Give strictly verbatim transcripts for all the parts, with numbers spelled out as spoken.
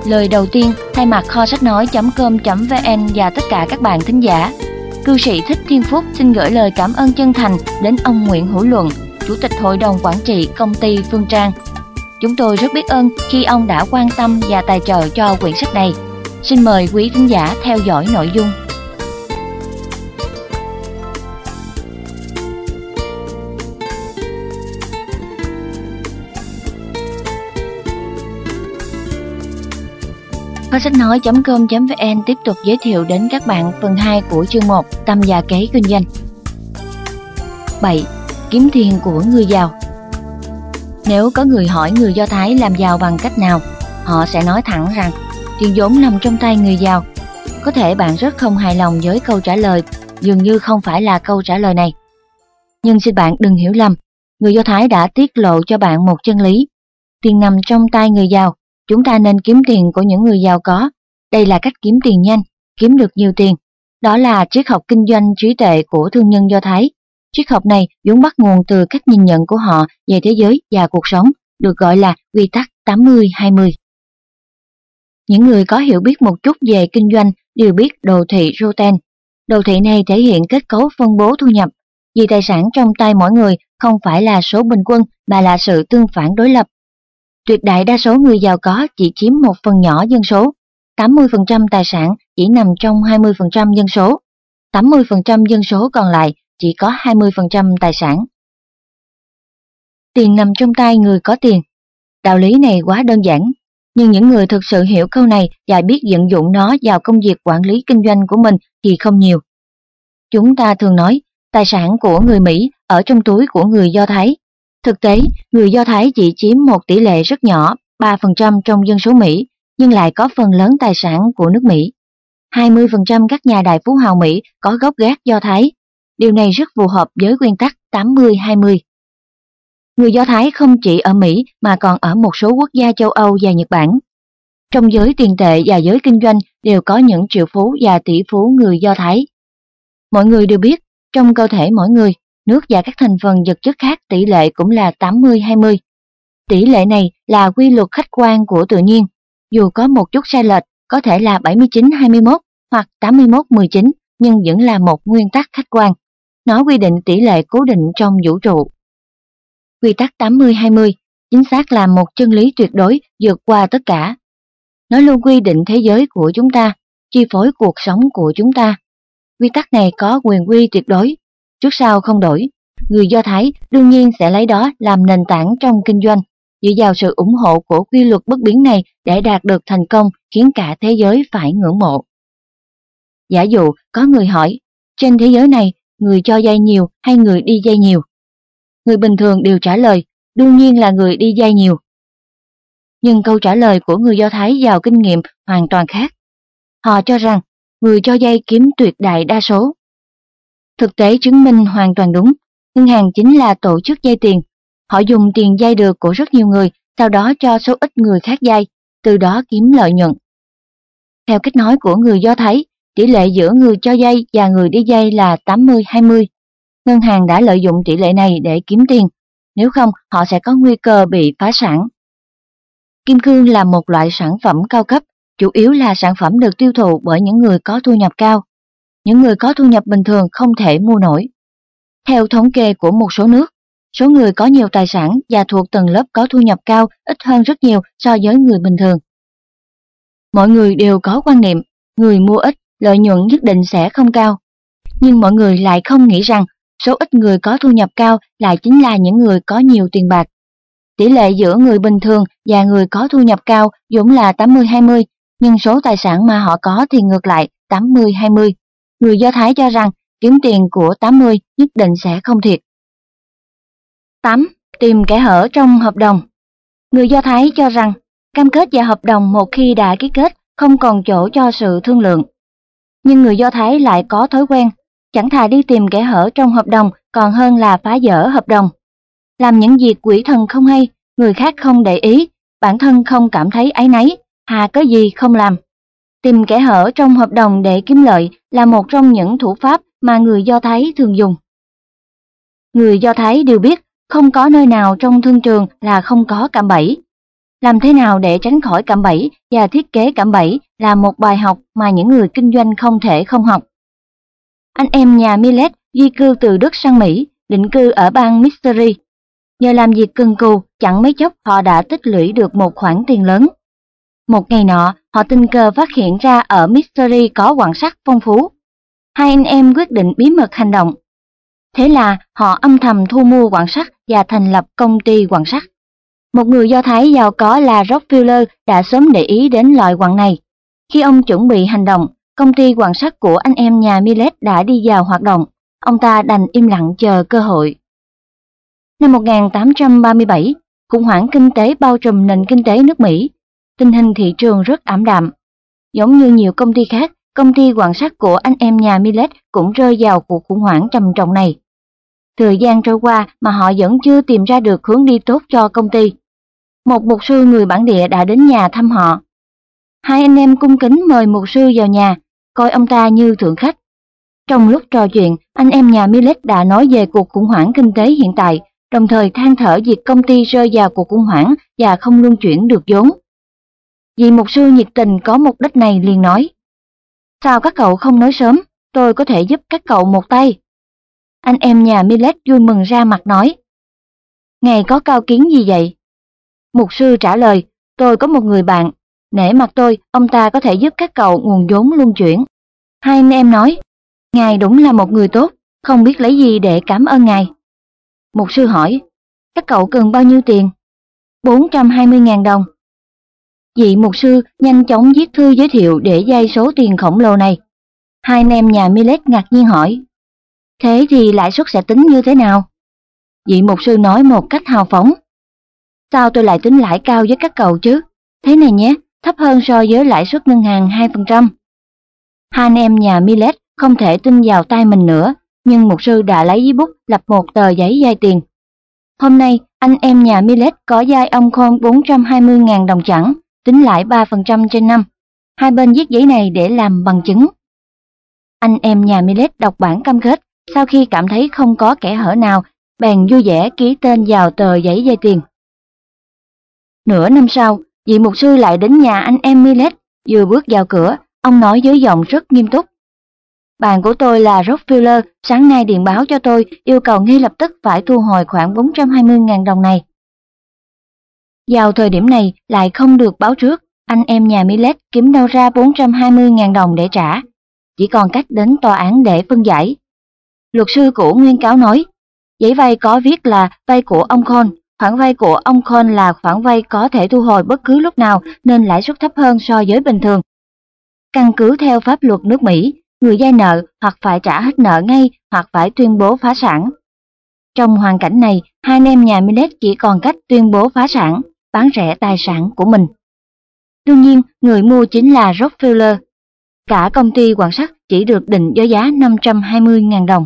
Lời đầu tiên, thay mặt kho sách nói chấm com chấm vn và tất cả các bạn thính giả, cư sĩ Thích Thiên Phúc xin gửi lời cảm ơn chân thành đến ông Nguyễn Hữu Luận, Chủ tịch Hội đồng Quản trị Công ty Phương Trang. Chúng tôi rất biết ơn khi ông đã quan tâm và tài trợ cho quyển sách này. Xin mời quý thính giả theo dõi nội dung. Kho sách nói chấm com chấm vn tiếp tục giới thiệu đến các bạn phần hai của chương một, tâm và kế kinh doanh. bảy. Kiếm tiền của người giàu. Nếu có người hỏi người Do Thái làm giàu bằng cách nào, họ sẽ nói thẳng rằng tiền vốn nằm trong tay người giàu. Có thể bạn rất không hài lòng với câu trả lời, dường như không phải là câu trả lời này. Nhưng xin bạn đừng hiểu lầm, người Do Thái đã tiết lộ cho bạn một chân lý. Tiền nằm trong tay người giàu, chúng ta nên kiếm tiền của những người giàu có. Đây là cách kiếm tiền nhanh, kiếm được nhiều tiền. Đó là triết học kinh doanh trí tuệ của thương nhân Do Thái. Triết học này vốn bắt nguồn từ cách nhìn nhận của họ về thế giới và cuộc sống, được gọi là quy tắc tám mươi hai mươi. Những người có hiểu biết một chút về kinh doanh đều biết đồ thị Roten. Đồ thị này thể hiện kết cấu phân bố thu nhập, vì tài sản trong tay mỗi người không phải là số bình quân mà là sự tương phản đối lập. Tuyệt đại đa số người giàu có chỉ chiếm một phần nhỏ dân số, tám mươi phần trăm tài sản chỉ nằm trong hai mươi phần trăm dân số, tám mươi phần trăm dân số còn lại chỉ có hai mươi phần trăm tài sản. Tiền nằm trong tay người có tiền. Đạo lý này quá đơn giản, nhưng những người thực sự hiểu câu này và biết vận dụng nó vào công việc quản lý kinh doanh của mình thì không nhiều. Chúng ta thường nói, tài sản của người Mỹ ở trong túi của người Do Thái. Thực tế, người Do Thái chỉ chiếm một tỷ lệ rất nhỏ, ba phần trăm trong dân số Mỹ, nhưng lại có phần lớn tài sản của nước Mỹ. hai mươi phần trăm các nhà đại phú hào Mỹ có gốc gác Do Thái. Điều này rất phù hợp với nguyên tắc tám mươi hai mươi. Người Do Thái không chỉ ở Mỹ mà còn ở một số quốc gia châu Âu và Nhật Bản. Trong giới tiền tệ và giới kinh doanh đều có những triệu phú và tỷ phú người Do Thái. Mọi người đều biết, trong cơ thể mỗi người, nước và các thành phần vật chất khác tỷ lệ cũng là tám mươi hai mươi. Tỷ lệ này là quy luật khách quan của tự nhiên. Dù có một chút sai lệch, có thể là bảy mươi chín hai mươi mốt hoặc tám mươi mốt mười chín, nhưng vẫn là một nguyên tắc khách quan. Nó quy định tỷ lệ cố định trong vũ trụ. Quy tắc tám mươi hai mươi chính xác là một chân lý tuyệt đối vượt qua tất cả. Nó luôn quy định thế giới của chúng ta, chi phối cuộc sống của chúng ta. Quy tắc này có quyền quy tuyệt đối, trước sau không đổi. Người Do Thái đương nhiên sẽ lấy đó làm nền tảng trong kinh doanh, dựa vào sự ủng hộ của quy luật bất biến này để đạt được thành công khiến cả thế giới phải ngưỡng mộ. Giả dụ có người hỏi, trên thế giới này, người cho vay nhiều hay người đi vay nhiều? Người bình thường đều trả lời, đương nhiên là người đi vay nhiều. Nhưng câu trả lời của người Do Thái giàu kinh nghiệm hoàn toàn khác. Họ cho rằng, người cho vay kiếm tuyệt đại đa số. Thực tế chứng minh hoàn toàn đúng, ngân hàng chính là tổ chức vay tiền. Họ dùng tiền vay được của rất nhiều người, sau đó cho số ít người khác vay, từ đó kiếm lợi nhuận. Theo cách nói của người Do Thái, tỷ lệ giữa người cho vay và người đi vay là tám mươi hai mươi. Ngân hàng đã lợi dụng tỷ lệ này để kiếm tiền, nếu không họ sẽ có nguy cơ bị phá sản. Kim cương là một loại sản phẩm cao cấp, chủ yếu là sản phẩm được tiêu thụ bởi những người có thu nhập cao. Những người có thu nhập bình thường không thể mua nổi. Theo thống kê của một số nước, số người có nhiều tài sản và thuộc tầng lớp có thu nhập cao ít hơn rất nhiều so với người bình thường. Mọi người đều có quan niệm, người mua ít, lợi nhuận nhất định sẽ không cao. Nhưng mọi người lại không nghĩ rằng số ít người có thu nhập cao lại chính là những người có nhiều tiền bạc. Tỷ lệ giữa người bình thường và người có thu nhập cao vốn là tám mươi hai mươi, nhưng số tài sản mà họ có thì ngược lại tám mươi hai mươi. Người Do Thái cho rằng kiếm tiền của tám mươi nhất định sẽ không thiệt. tám. Tìm kẽ hở trong hợp đồng. Người Do Thái cho rằng cam kết và hợp đồng một khi đã ký kết không còn chỗ cho sự thương lượng. Nhưng người Do Thái lại có thói quen, chẳng thà đi tìm kẽ hở trong hợp đồng còn hơn là phá vỡ hợp đồng. Làm những việc quỷ thần không hay, người khác không để ý, bản thân không cảm thấy áy náy, hà có gì không làm. Tìm kẽ hở trong hợp đồng để kiếm lợi là một trong những thủ pháp mà người Do Thái thường dùng. Người Do Thái đều biết không có nơi nào trong thương trường là không có cạm bẫy. Làm thế nào để tránh khỏi cạm bẫy và thiết kế cạm bẫy là một bài học mà những người kinh doanh không thể không học. Anh em nhà Millet di cư từ Đức sang Mỹ, định cư ở bang Missouri. Nhờ làm việc cần cù, chẳng mấy chốc họ đã tích lũy được một khoản tiền lớn. Một ngày nọ, họ tình cờ phát hiện ra ở Missouri có quặng sắt phong phú. Hai anh em quyết định bí mật hành động. Thế là họ âm thầm thu mua quặng sắt và thành lập công ty quặng sắt. Một người Do Thái giàu có là Rockefeller đã sớm để ý đến loại quặng này. Khi ông chuẩn bị hành động, công ty quặng sắt của anh em nhà Millet đã đi vào hoạt động. Ông ta đành im lặng chờ cơ hội. Năm một nghìn tám trăm ba mươi bảy, khủng hoảng kinh tế bao trùm nền kinh tế nước Mỹ. Tình hình thị trường rất ảm đạm. Giống như nhiều công ty khác, công ty quặng sắt của anh em nhà Millet cũng rơi vào cuộc khủng hoảng trầm trọng này. Thời gian trôi qua mà họ vẫn chưa tìm ra được hướng đi tốt cho công ty. Một mục sư người bản địa đã đến nhà thăm họ. Hai anh em cung kính mời mục sư vào nhà, coi ông ta như thượng khách. Trong lúc trò chuyện, anh em nhà Millet đã nói về cuộc khủng hoảng kinh tế hiện tại, đồng thời than thở việc công ty rơi vào cuộc khủng hoảng và không luân chuyển được vốn. Vị mục sư nhiệt tình có mục đích này liền nói: "Sao các cậu không nói sớm, tôi có thể giúp các cậu một tay." Anh em nhà Millet vui mừng ra mặt nói: "Ngài có cao kiến gì vậy?" Mục sư trả lời: "Tôi có một người bạn, nể mặt tôi, ông ta có thể giúp các cậu nguồn vốn luân chuyển." Hai anh em nói: "Ngài đúng là một người tốt, không biết lấy gì để cảm ơn ngài." Mục sư hỏi: "Các cậu cần bao nhiêu tiền?" bốn trăm hai mươi nghìn đồng. Vị mục sư nhanh chóng viết thư giới thiệu để vay số tiền khổng lồ này. Hai anh em nhà Millet ngạc nhiên hỏi: "Thế thì lãi suất sẽ tính như thế nào?" Vị mục sư nói một cách hào phóng: "Sao tôi lại tính lãi cao với các cậu chứ? Thế này nhé, thấp hơn so với lãi suất ngân hàng hai phần trăm. Hai anh em nhà Millet không thể tin vào tai mình nữa, nhưng mục sư đã lấy giấy bút lập một tờ giấy vay tiền. Hôm nay, anh em nhà Millet có vay ông Con bốn trăm hai mươi nghìn đồng chẵn, tính lãi ba phần trăm trên năm. Hai bên viết giấy này để làm bằng chứng. Anh em nhà Millet đọc bản cam kết, sau khi cảm thấy không có kẽ hở nào, bèn vui vẻ ký tên vào tờ giấy vay tiền. Nửa năm sau, vị mục sư lại đến nhà anh em Millet. Vừa bước vào cửa, ông nói với giọng rất nghiêm túc: "Bạn của tôi là Rockefeller sáng nay điện báo cho tôi yêu cầu ngay lập tức phải thu hồi khoản bốn trăm hai mươi nghìn đồng này." Vào thời điểm này lại không được báo trước, anh em nhà Millet kiếm đâu ra bốn trăm hai mươi nghìn đồng để trả. Chỉ còn cách đến tòa án để phân giải. Luật sư của nguyên cáo nói, giấy vay có viết là vay của ông Con, khoản vay của ông Con là khoản vay có thể thu hồi bất cứ lúc nào nên lãi suất thấp hơn so với bình thường. Căn cứ theo pháp luật nước Mỹ, người vay nợ hoặc phải trả hết nợ ngay hoặc phải tuyên bố phá sản. Trong hoàn cảnh này, hai anh em nhà Millet chỉ còn cách tuyên bố phá sản, bán rẻ tài sản của mình. Đương nhiên, người mua chính là Rockefeller. Cả công ty quặng sắt chỉ được định với giá năm trăm hai mươi nghìn đồng.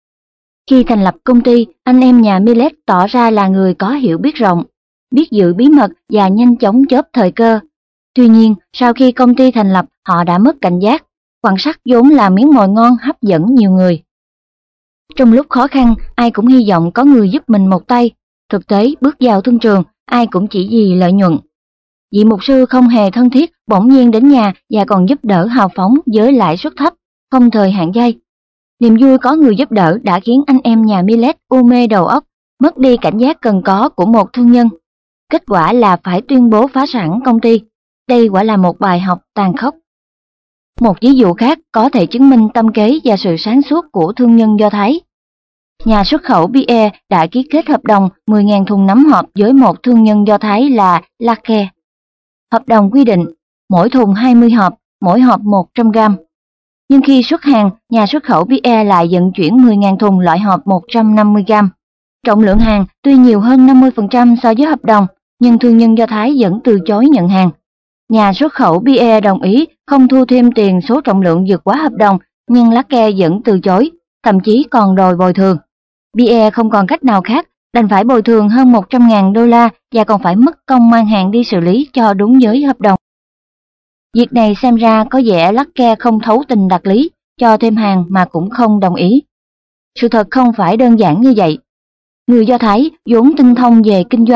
Khi thành lập công ty, anh em nhà Millet tỏ ra là người có hiểu biết rộng, biết giữ bí mật và nhanh chóng chớp thời cơ. Tuy nhiên, sau khi công ty thành lập, họ đã mất cảnh giác. Quặng sắt vốn là miếng mồi ngon hấp dẫn nhiều người. Trong lúc khó khăn, ai cũng hy vọng có người giúp mình một tay. Thực tế, bước vào thương trường, ai cũng chỉ vì lợi nhuận. Vị mục sư không hề thân thiết, bỗng nhiên đến nhà và còn giúp đỡ hào phóng với lãi suất thấp, không thời hạn vay. Niềm vui có người giúp đỡ đã khiến anh em nhà Millet u mê đầu óc, mất đi cảnh giác cần có của một thương nhân. Kết quả là phải tuyên bố phá sản công ty. Đây quả là một bài học tàn khốc. Một ví dụ khác có thể chứng minh tâm kế và sự sáng suốt của thương nhân Do Thái. Nhà xuất khẩu bia đã ký kết hợp đồng mười nghìn thùng nấm hộp với một thương nhân Do Thái là Lake. Hợp đồng quy định mỗi thùng hai mươi hộp, mỗi hộp một trăm gram. Nhưng khi xuất hàng, nhà xuất khẩu bia lại vận chuyển mười nghìn thùng loại hộp một trăm năm mươi gram. Trọng lượng hàng tuy nhiều hơn năm mươi phần trăm so với hợp đồng, nhưng thương nhân Do Thái vẫn từ chối nhận hàng. Nhà xuất khẩu bia đồng ý không thu thêm tiền số trọng lượng vượt quá hợp đồng, nhưng Lake vẫn từ chối, thậm chí còn đòi bồi thường. Bia không còn cách nào khác, đành phải bồi thường hơn một trăm nghìn đô la và còn phải mất công mang hàng đi xử lý cho đúng với hợp đồng. Việc này xem ra có vẻ Lake không thấu tình đạt lý, cho thêm hàng mà cũng không đồng ý. Sự thật không phải đơn giản như vậy. Người Do Thái vốn tinh thông về kinh doanh,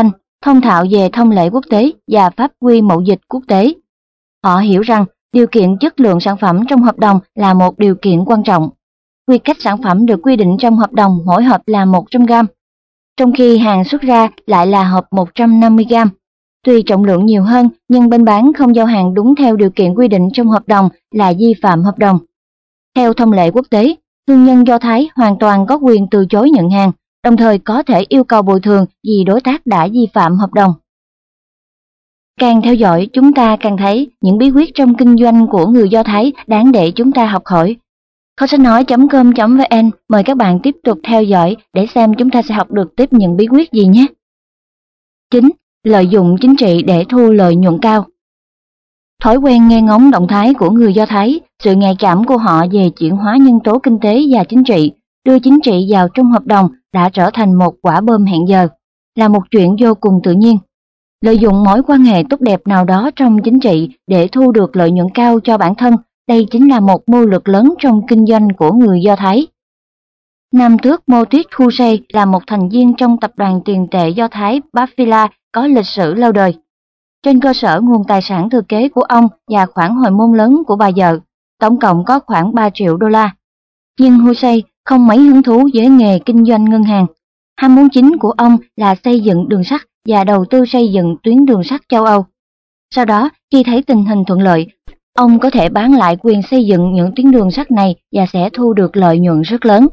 thông thạo về thông lệ quốc tế và pháp quy mậu dịch quốc tế. Họ hiểu rằng điều kiện chất lượng sản phẩm trong hợp đồng là một điều kiện quan trọng. Quy cách sản phẩm được quy định trong hợp đồng mỗi hộp là một trăm gam, trong khi hàng xuất ra lại là hộp một trăm năm mươi gam. Tuy trọng lượng nhiều hơn, nhưng bên bán không giao hàng đúng theo điều kiện quy định trong hợp đồng là vi phạm hợp đồng. Theo thông lệ quốc tế, thương nhân Do Thái hoàn toàn có quyền từ chối nhận hàng, đồng thời có thể yêu cầu bồi thường vì đối tác đã vi phạm hợp đồng. Càng theo dõi, chúng ta càng thấy những bí quyết trong kinh doanh của người Do Thái đáng để chúng ta học hỏi. Kho sách nói chấm com chấm vn mời các bạn tiếp tục theo dõi để xem chúng ta sẽ học được tiếp những bí quyết gì nhé. chín. Lợi dụng chính trị để thu lợi nhuận cao. Thói quen nghe ngóng động thái của người Do Thái, sự nhạy cảm của họ về chuyển hóa nhân tố kinh tế và chính trị, đưa chính trị vào trong hợp đồng đã trở thành một quả bom hẹn giờ, là một chuyện vô cùng tự nhiên. Lợi dụng mối quan hệ tốt đẹp nào đó trong chính trị để thu được lợi nhuận cao cho bản thân, đây chính là một mưu lược lớn trong kinh doanh của người Do Thái. Nam tước Motich Hussein là một thành viên trong tập đoàn tiền tệ Do Thái Bafila có lịch sử lâu đời. Trên cơ sở nguồn tài sản thừa kế của ông và khoản hồi môn lớn của bà vợ, tổng cộng có khoảng ba triệu đô la. Nhưng Hussein không mấy hứng thú với nghề kinh doanh ngân hàng. Ham muốn chính của ông là xây dựng đường sắt và đầu tư xây dựng tuyến đường sắt châu Âu. Sau đó, khi thấy tình hình thuận lợi, ông có thể bán lại quyền xây dựng những tuyến đường sắt này và sẽ thu được lợi nhuận rất lớn.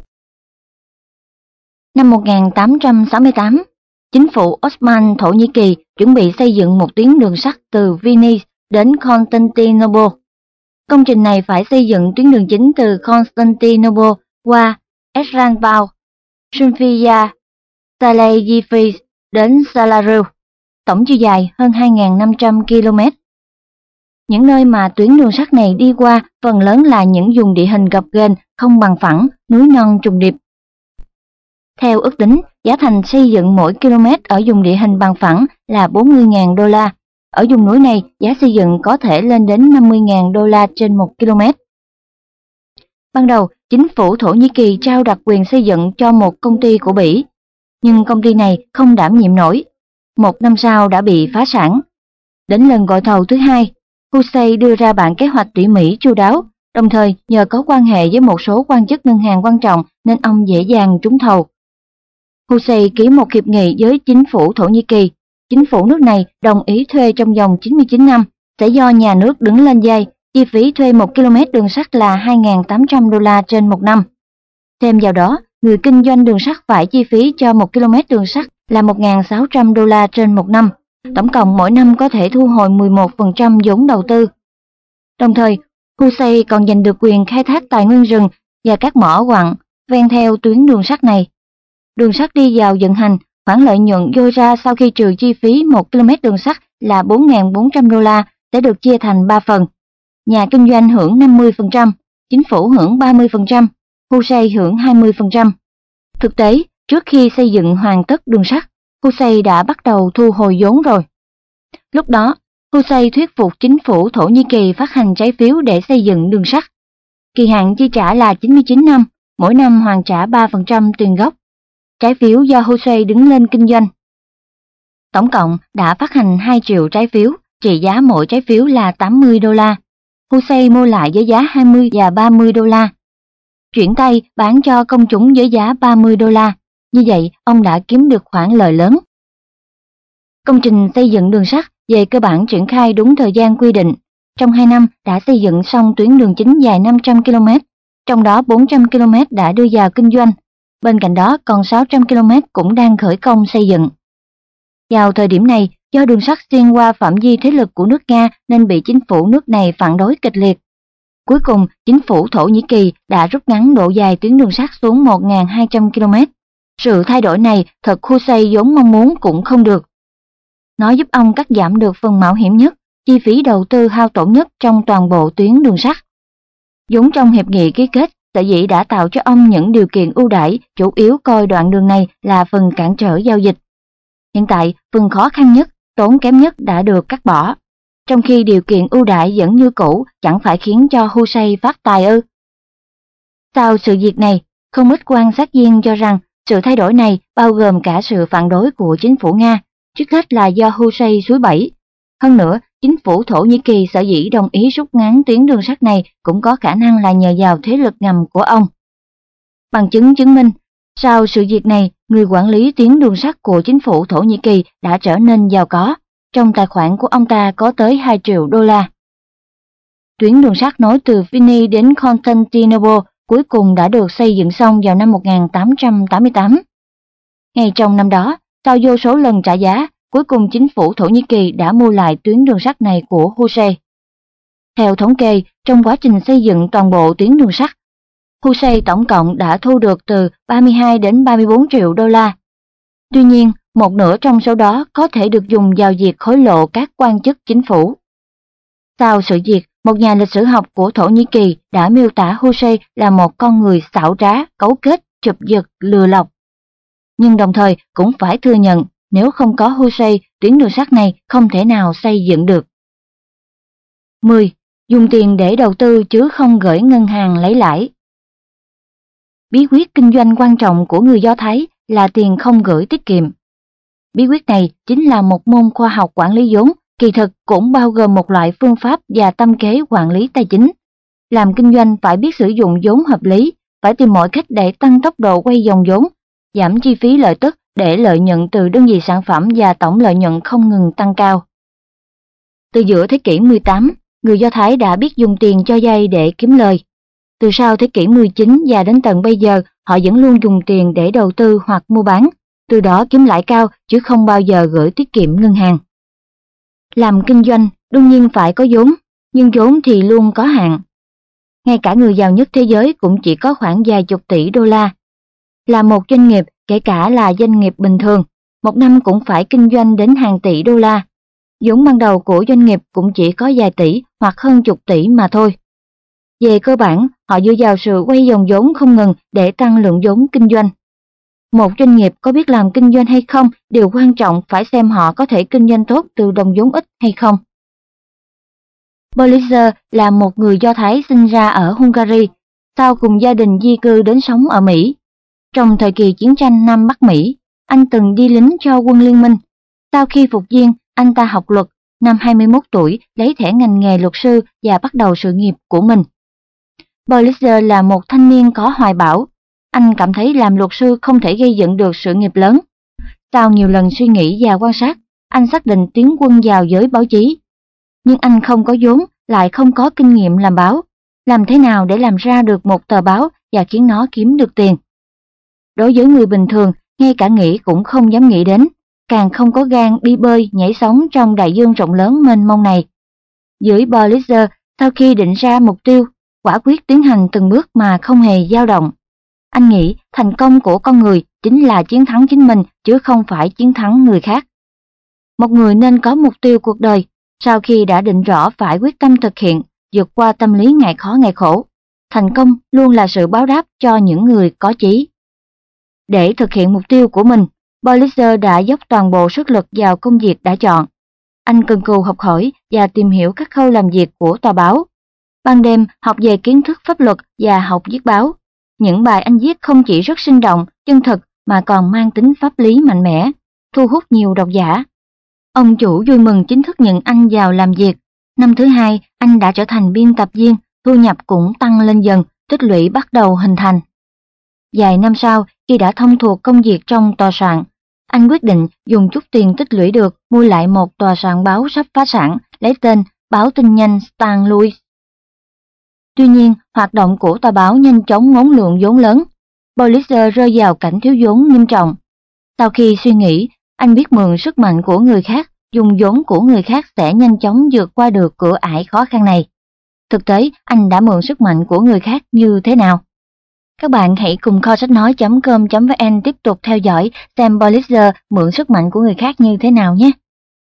Năm một nghìn tám trăm sáu mươi tám, chính phủ Osman Thổ Nhĩ Kỳ chuẩn bị xây dựng một tuyến đường sắt từ Venice đến Constantinople. Công trình này phải xây dựng tuyến đường chính từ Constantinople qua Istanbul, Sofia, Sarajevo đến Salarru, tổng chiều dài hơn hai nghìn năm trăm ki lô mét. Những nơi mà tuyến đường sắt này đi qua phần lớn là những vùng địa hình gập ghềnh, không bằng phẳng, núi non trùng điệp. Theo ước tính, giá thành xây dựng mỗi km ở vùng địa hình bằng phẳng là bốn mươi nghìn đô la. Ở vùng núi này, giá xây dựng có thể lên đến năm mươi nghìn đô la trên một km. Ban đầu, chính phủ Thổ Nhĩ Kỳ trao đặc quyền xây dựng cho một công ty của Bỉ, nhưng công ty này không đảm nhiệm nổi. Một năm sau đã bị phá sản. Đến lần gọi thầu thứ hai, Hussein đưa ra bản kế hoạch tỉ mỉ chu đáo, đồng thời nhờ có quan hệ với một số quan chức ngân hàng quan trọng nên ông dễ dàng trúng thầu. Hussein ký một hiệp nghị với chính phủ Thổ Nhĩ Kỳ. Chính phủ nước này đồng ý thuê trong vòng chín mươi chín năm, sẽ do nhà nước đứng lên dây, chi phí thuê một km đường sắt là hai nghìn tám trăm đô la trên một năm. Thêm vào đó, người kinh doanh đường sắt phải chi phí cho một km đường sắt là một nghìn sáu trăm đô la trên một năm. Tổng cộng mỗi năm có thể thu hồi mười một phần trăm vốn đầu tư. Đồng thời, Hussein còn giành được quyền khai thác tài nguyên rừng và các mỏ quặng ven theo tuyến đường sắt này. Đường sắt đi vào vận hành, khoản lợi nhuận dôi ra sau khi trừ chi phí một km đường sắt là bốn nghìn bốn trăm đô la sẽ được chia thành ba phần. Nhà kinh doanh hưởng năm mươi phần trăm, chính phủ hưởng ba mươi phần trăm, Hussein hưởng hai mươi phần trăm. Thực tế, trước khi xây dựng hoàn tất đường sắt, Hussein đã bắt đầu thu hồi vốn rồi. Lúc đó, Hussein thuyết phục chính phủ Thổ Nhĩ Kỳ phát hành trái phiếu để xây dựng đường sắt. Kỳ hạn chi trả là chín mươi chín năm, mỗi năm hoàn trả ba phần trăm tiền gốc. Trái phiếu do Hussein đứng lên kinh doanh. Tổng cộng đã phát hành hai triệu trái phiếu, trị giá mỗi trái phiếu là tám mươi đô la. Hussein mua lại với giá hai mươi và ba mươi đô la. Chuyển tay bán cho công chúng với giá ba mươi đô la. Như vậy, ông đã kiếm được khoản lời lớn. Công trình xây dựng đường sắt về cơ bản triển khai đúng thời gian quy định. Trong hai năm đã xây dựng xong tuyến đường chính dài năm trăm ki lô mét, trong đó bốn trăm ki lô mét đã đưa vào kinh doanh. Bên cạnh đó còn sáu trăm ki lô mét cũng đang khởi công xây dựng. Vào thời điểm này, do đường sắt xuyên qua phạm vi thế lực của nước Nga nên bị chính phủ nước này phản đối kịch liệt. Cuối cùng, chính phủ Thổ Nhĩ Kỳ đã rút ngắn độ dài tuyến đường sắt xuống một nghìn hai trăm ki lô mét. Sự thay đổi này thật Hussein vốn mong muốn cũng không được. Nó giúp ông cắt giảm được phần mạo hiểm nhất, chi phí đầu tư hao tổn nhất trong toàn bộ tuyến đường sắt. Vốn trong hiệp nghị ký kết, sở dĩ đã tạo cho ông những điều kiện ưu đãi, chủ yếu coi đoạn đường này là phần cản trở giao dịch. Hiện tại, phần khó khăn nhất, tốn kém nhất đã được cắt bỏ, trong khi điều kiện ưu đãi vẫn như cũ, chẳng phải khiến cho Hussein phát tài ư? Sau sự việc này, không ít quan sát viên cho rằng sự thay đổi này bao gồm cả sự phản đối của chính phủ Nga, trước hết là do Hussein suối bẫy. Hơn nữa, chính phủ Thổ Nhĩ Kỳ sở dĩ đồng ý rút ngắn tuyến đường sắt này cũng có khả năng là nhờ vào thế lực ngầm của ông. Bằng chứng chứng minh, sau sự việc này, người quản lý tuyến đường sắt của chính phủ Thổ Nhĩ Kỳ đã trở nên giàu có. Trong tài khoản của ông ta có tới hai triệu đô la. Tuyến đường sắt nối từ Vini đến Constantinople cuối cùng đã được xây dựng xong vào năm một nghìn tám trăm tám mươi tám. Ngay trong năm đó, sau vô số lần trả giá, cuối cùng chính phủ Thổ Nhĩ Kỳ đã mua lại tuyến đường sắt này của Hussein. Theo thống kê, trong quá trình xây dựng toàn bộ tuyến đường sắt, Hussein tổng cộng đã thu được từ ba mươi hai đến ba mươi bốn triệu đô la. Tuy nhiên, một nửa trong số đó có thể được dùng vào việc hối lộ các quan chức chính phủ. Sau sự việc, một nhà lịch sử học của Thổ Nhĩ Kỳ đã miêu tả Hussein là một con người xảo trá, cấu kết, chụp giật, lừa lọc. Nhưng đồng thời cũng phải thừa nhận, nếu không có Hussein, tuyến đường sắt này không thể nào xây dựng được. mười. Dùng tiền để đầu tư chứ không gửi ngân hàng lấy lãi. Bí quyết kinh doanh quan trọng của người Do Thái là tiền không gửi tiết kiệm. Bí quyết này chính là một môn khoa học quản lý vốn, kỳ thực cũng bao gồm một loại phương pháp và tâm kế quản lý tài chính. Làm kinh doanh phải biết sử dụng vốn hợp lý, phải tìm mọi cách để tăng tốc độ quay vòng vốn, giảm chi phí lợi tức để lợi nhuận từ đơn vị sản phẩm và tổng lợi nhuận không ngừng tăng cao. Từ giữa thế kỷ mười tám, người Do Thái đã biết dùng tiền cho vay để kiếm lời. Từ sau thế kỷ mười chín và đến tận bây giờ, họ vẫn luôn dùng tiền để đầu tư hoặc mua bán, từ đó kiếm lãi cao chứ không bao giờ gửi tiết kiệm ngân hàng. Làm kinh doanh đương nhiên phải có vốn, nhưng vốn thì luôn có hạn. Ngay cả người giàu nhất thế giới cũng chỉ có khoảng vài chục tỷ đô la. Là một doanh nghiệp, kể cả là doanh nghiệp bình thường, một năm cũng phải kinh doanh đến hàng tỷ đô la. Vốn ban đầu của doanh nghiệp cũng chỉ có vài tỷ hoặc hơn chục tỷ mà thôi. Về cơ bản, họ dựa vào sự quay vòng vốn không ngừng để tăng lượng vốn kinh doanh. Một doanh nghiệp có biết làm kinh doanh hay không, điều quan trọng phải xem họ có thể kinh doanh tốt từ đồng vốn ít hay không. Bolliger là một người Do Thái sinh ra ở Hungary, sau cùng gia đình di cư đến sống ở Mỹ. Trong thời kỳ chiến tranh Nam Bắc Mỹ, anh từng đi lính cho quân liên minh. Sau khi phục viên, anh ta học luật, năm hai mươi mốt tuổi lấy thẻ ngành nghề luật sư và bắt đầu sự nghiệp của mình. Bolliger là một thanh niên có hoài bão. Anh cảm thấy làm luật sư không thể gây dựng được sự nghiệp lớn. Sau nhiều lần suy nghĩ và quan sát, anh xác định tiến quân vào giới báo chí. Nhưng anh không có vốn, lại không có kinh nghiệm làm báo. Làm thế nào để làm ra được một tờ báo và khiến nó kiếm được tiền? Đối với người bình thường, ngay cả nghĩ cũng không dám nghĩ đến, càng không có gan đi bơi, nhảy sóng trong đại dương rộng lớn mênh mông này. Dưới Bolliger, sau khi định ra mục tiêu, quả quyết tiến hành từng bước mà không hề dao động. Anh nghĩ thành công của con người chính là chiến thắng chính mình chứ không phải chiến thắng người khác. Một người nên có mục tiêu cuộc đời, sau khi đã định rõ phải quyết tâm thực hiện, vượt qua tâm lý ngại khó ngại khổ. Thành công luôn là sự báo đáp cho những người có chí. Để thực hiện mục tiêu của mình, Bolliger đã dốc toàn bộ sức lực vào công việc đã chọn. Anh cần cù học hỏi và tìm hiểu các khâu làm việc của tòa báo. Ban đêm học về kiến thức pháp luật và học viết báo. Những bài anh viết không chỉ rất sinh động, chân thực mà còn mang tính pháp lý mạnh mẽ, thu hút nhiều độc giả. Ông chủ vui mừng chính thức nhận anh vào làm việc. Năm thứ hai, anh đã trở thành biên tập viên, thu nhập cũng tăng lên dần, tích lũy bắt đầu hình thành. Vài năm sau, khi đã thông thuộc công việc trong tòa soạn, anh quyết định dùng chút tiền tích lũy được mua lại một tòa soạn báo sắp phá sản, lấy tên Báo tin nhanh Stan Louis. Tuy nhiên, hoạt động của tòa báo nhanh chóng ngốn lượng vốn lớn. Bolliger rơi vào cảnh thiếu vốn nghiêm trọng. Sau khi suy nghĩ, anh biết mượn sức mạnh của người khác, dùng vốn của người khác sẽ nhanh chóng vượt qua được cửa ải khó khăn này. Thực tế, anh đã mượn sức mạnh của người khác như thế nào? Các bạn hãy cùng kho sách nói chấm com chấm vn tiếp tục theo dõi xem Bolliger mượn sức mạnh của người khác như thế nào nhé.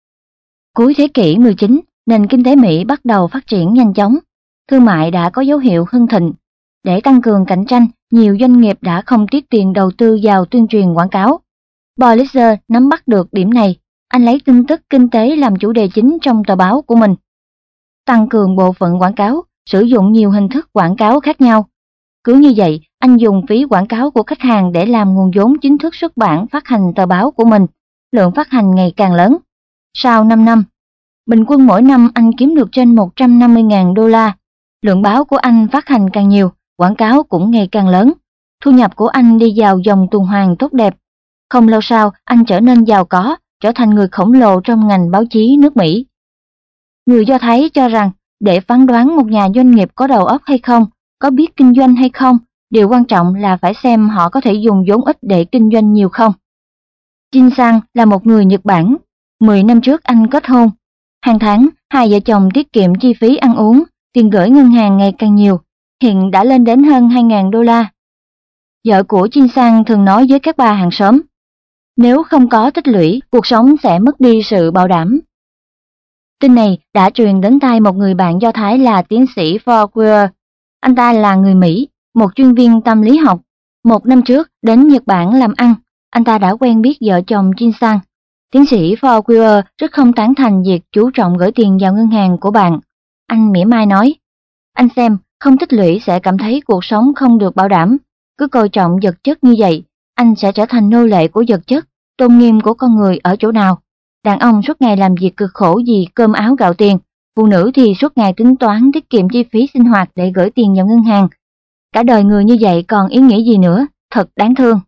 Cuối thế kỷ mười chín, nền kinh tế Mỹ bắt đầu phát triển nhanh chóng. Thương mại đã có dấu hiệu hưng thịnh. Để tăng cường cạnh tranh, nhiều doanh nghiệp đã không tiết tiền đầu tư vào tuyên truyền quảng cáo. Bolliger nắm bắt được điểm này, anh lấy tin tức kinh tế làm chủ đề chính trong tờ báo của mình. Tăng cường bộ phận quảng cáo, sử dụng nhiều hình thức quảng cáo khác nhau. Cứ như vậy, anh dùng phí quảng cáo của khách hàng để làm nguồn vốn chính thức xuất bản phát hành tờ báo của mình. lượng phát hành ngày càng lớn. Sau năm năm, bình quân mỗi năm anh kiếm được trên một trăm năm mươi nghìn đô la. Lượng báo của anh phát hành càng nhiều, quảng cáo cũng ngày càng lớn. Thu nhập của anh đi vào dòng tuần hoàn tốt đẹp. Không lâu sau, anh trở nên giàu có, trở thành người khổng lồ trong ngành báo chí nước Mỹ. Người Do Thái cho rằng, để phán đoán một nhà doanh nghiệp có đầu óc hay không, có biết kinh doanh hay không, điều quan trọng là phải xem họ có thể dùng vốn ít để kinh doanh nhiều không. Jin Sang là một người Nhật Bản. Mười năm trước anh kết hôn. Hàng tháng, hai vợ chồng tiết kiệm chi phí ăn uống, tiền gửi ngân hàng ngày càng nhiều, hiện đã lên đến hơn hai nghìn đô la. Vợ của Jin Sang thường nói với các bà hàng xóm, nếu không có tích lũy, cuộc sống sẽ mất đi sự bảo đảm. Tin này đã truyền đến tai một người bạn Do Thái là tiến sĩ Paul Weir. Anh ta là người Mỹ, một chuyên viên tâm lý học. Một năm trước, đến Nhật Bản làm ăn, anh ta đã quen biết vợ chồng Jin Sang. Tiến sĩ Paul Weir rất không tán thành việc chú trọng gửi tiền vào ngân hàng của bạn. Anh mỉa mai nói, anh xem, không tích lũy sẽ cảm thấy cuộc sống không được bảo đảm. Cứ coi trọng vật chất như vậy, anh sẽ trở thành nô lệ của vật chất. Tôn nghiêm của con người ở chỗ nào? Đàn ông suốt ngày làm việc cực khổ vì cơm áo gạo tiền, phụ nữ thì suốt ngày tính toán tiết kiệm chi phí sinh hoạt để gửi tiền vào ngân hàng. Cả đời người như vậy còn ý nghĩa gì nữa, thật đáng thương.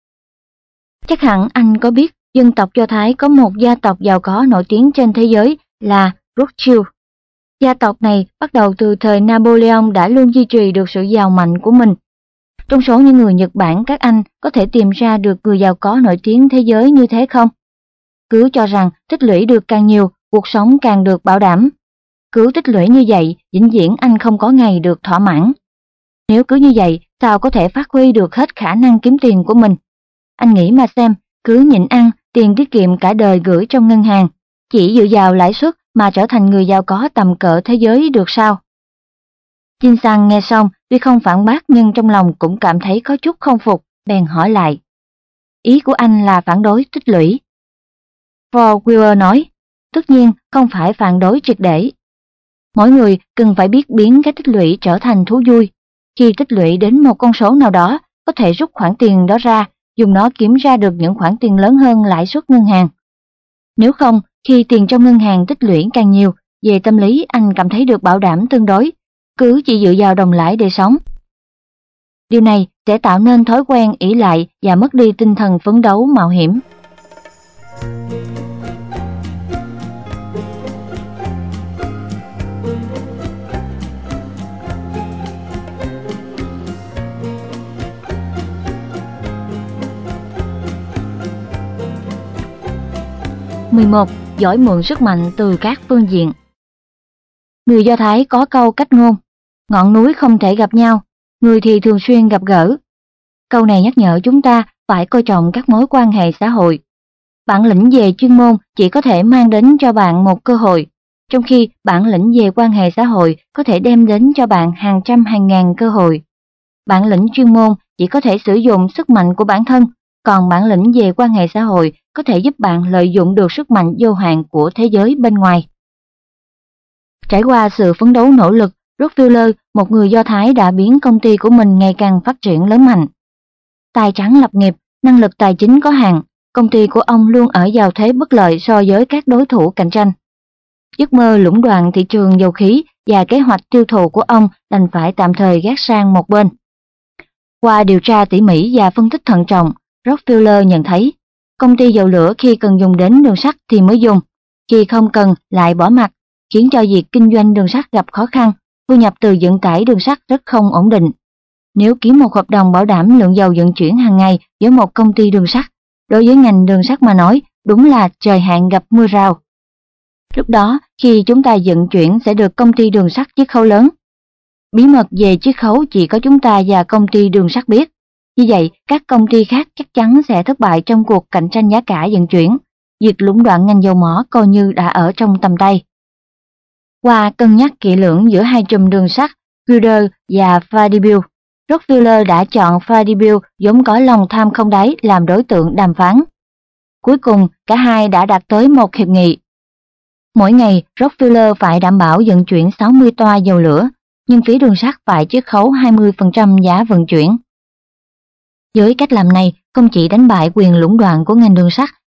Chắc hẳn anh có biết dân tộc Do Thái có một gia tộc giàu có nổi tiếng trên thế giới là Rothschild. Gia tộc này bắt đầu từ thời Napoleon đã luôn duy trì được sự giàu mạnh của mình. Trong số những người Nhật Bản, các anh có thể tìm ra được người giàu có nổi tiếng thế giới như thế không? Cứ cho rằng tích lũy được càng nhiều, cuộc sống càng được bảo đảm. Cứ tích lũy như vậy, vĩnh viễn anh không có ngày được thỏa mãn. Nếu cứ như vậy, sao có thể phát huy được hết khả năng kiếm tiền của mình? Anh nghĩ mà xem, cứ nhịn ăn, tiền tiết kiệm cả đời gửi trong ngân hàng, chỉ dựa vào lãi suất mà trở thành người giàu có tầm cỡ thế giới được sao? Jin Sang nghe xong, tuy không phản bác nhưng trong lòng cũng cảm thấy có chút không phục, bèn hỏi lại. Ý của anh là phản đối tích lũy. Paul Weir nói, tất nhiên không phải phản đối triệt để. Mỗi người cần phải biết biến cái tích lũy trở thành thú vui. Khi tích lũy đến một con số nào đó, có thể rút khoản tiền đó ra, dùng nó kiếm ra được những khoản tiền lớn hơn lãi suất ngân hàng. Nếu không, khi tiền trong ngân hàng tích lũy càng nhiều, về tâm lý anh cảm thấy được bảo đảm tương đối, cứ chỉ dựa vào đồng lãi để sống. Điều này sẽ tạo nên thói quen ỷ lại và mất đi tinh thần phấn đấu mạo hiểm. mười một. Giỏi mượn sức mạnh từ các phương diện. Người Do Thái có câu cách ngôn, ngọn núi không thể gặp nhau, người thì thường xuyên gặp gỡ. Câu này nhắc nhở chúng ta phải coi trọng các mối quan hệ xã hội. Bản lĩnh về chuyên môn chỉ có thể mang đến cho bạn một cơ hội, trong khi bản lĩnh về quan hệ xã hội có thể đem đến cho bạn hàng trăm hàng ngàn cơ hội. Bản lĩnh chuyên môn chỉ có thể sử dụng sức mạnh của bản thân, còn bản lĩnh về quan hệ xã hội có thể giúp bạn lợi dụng được sức mạnh vô hạn của thế giới bên ngoài. Trải qua sự phấn đấu nỗ lực, Rockefeller, một người Do Thái đã biến công ty của mình ngày càng phát triển lớn mạnh. Tài trắng lập nghiệp, năng lực tài chính có hạn, công ty của ông luôn ở vào thế bất lợi so với các đối thủ cạnh tranh. Giấc mơ lũng đoạn thị trường dầu khí và kế hoạch tiêu thụ của ông đành phải tạm thời gác sang một bên. Qua điều tra tỉ mỉ và phân tích thận trọng, Rockefeller nhận thấy, công ty dầu lửa khi cần dùng đến đường sắt thì mới dùng, khi không cần lại bỏ mặc, khiến cho việc kinh doanh đường sắt gặp khó khăn, thu nhập từ vận tải đường sắt rất không ổn định. Nếu ký một hợp đồng bảo đảm lượng dầu vận chuyển hàng ngày với một công ty đường sắt, đối với ngành đường sắt mà nói, đúng là trời hạn gặp mưa rào. Lúc đó, khi chúng ta vận chuyển sẽ được công ty đường sắt chiết khấu lớn. Bí mật về chiết khấu chỉ có chúng ta và công ty đường sắt biết. Như vậy, các công ty khác chắc chắn sẽ thất bại trong cuộc cạnh tranh giá cả vận chuyển. Việc lũng đoạn ngành dầu mỏ coi như đã ở trong tầm tay. Qua cân nhắc kỹ lưỡng giữa hai trùm đường sắt, Wilder và Vanderbilt, Rockefeller đã chọn Vanderbilt vốn có lòng tham không đáy làm đối tượng đàm phán. Cuối cùng, cả hai đã đạt tới một hiệp nghị. Mỗi ngày, Rockefeller phải đảm bảo vận chuyển sáu mươi toa dầu lửa, nhưng phía đường sắt phải chiết khấu hai mươi phần trăm giá vận chuyển. Với cách làm này, không chỉ đánh bại quyền lũng đoạn của ngành đường sắt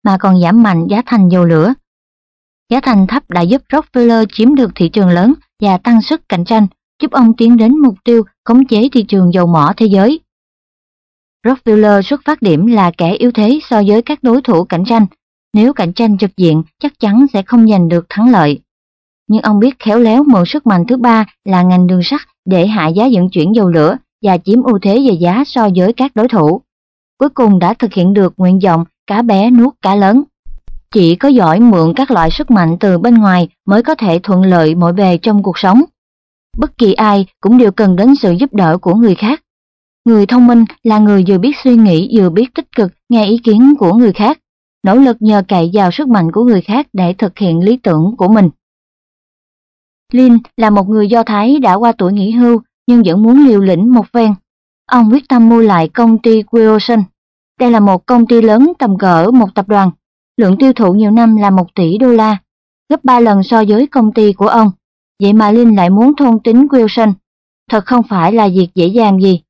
mà còn giảm mạnh giá thành dầu lửa. Giá thành thấp đã giúp Rockefeller chiếm được thị trường lớn và tăng sức cạnh tranh, giúp ông tiến đến mục tiêu khống chế thị trường dầu mỏ thế giới. Rockefeller xuất phát điểm là kẻ yếu thế so với các đối thủ cạnh tranh. Nếu cạnh tranh trực diện, chắc chắn sẽ không giành được thắng lợi. Nhưng ông biết khéo léo mượn sức mạnh thứ ba là ngành đường sắt để hạ giá vận chuyển dầu lửa và chiếm ưu thế về giá so với các đối thủ. Cuối cùng đã thực hiện được nguyện vọng cá bé nuốt cá lớn. Chỉ có giỏi mượn các loại sức mạnh từ bên ngoài mới có thể thuận lợi mọi bề trong cuộc sống. Bất kỳ ai cũng đều cần đến sự giúp đỡ của người khác. Người thông minh là người vừa biết suy nghĩ vừa biết tích cực nghe ý kiến của người khác, nỗ lực nhờ cậy vào sức mạnh của người khác để thực hiện lý tưởng của mình. Lin là một người Do Thái đã qua tuổi nghỉ hưu nhưng vẫn muốn liều lĩnh một phen. Ông quyết tâm mua lại công ty Wilson. Đây là một công ty lớn tầm cỡ một tập đoàn. Lượng tiêu thụ nhiều năm là một tỷ đô la, gấp ba lần so với công ty của ông. Vậy mà Lin lại muốn thôn tính Wilson. Thật không phải là việc dễ dàng gì.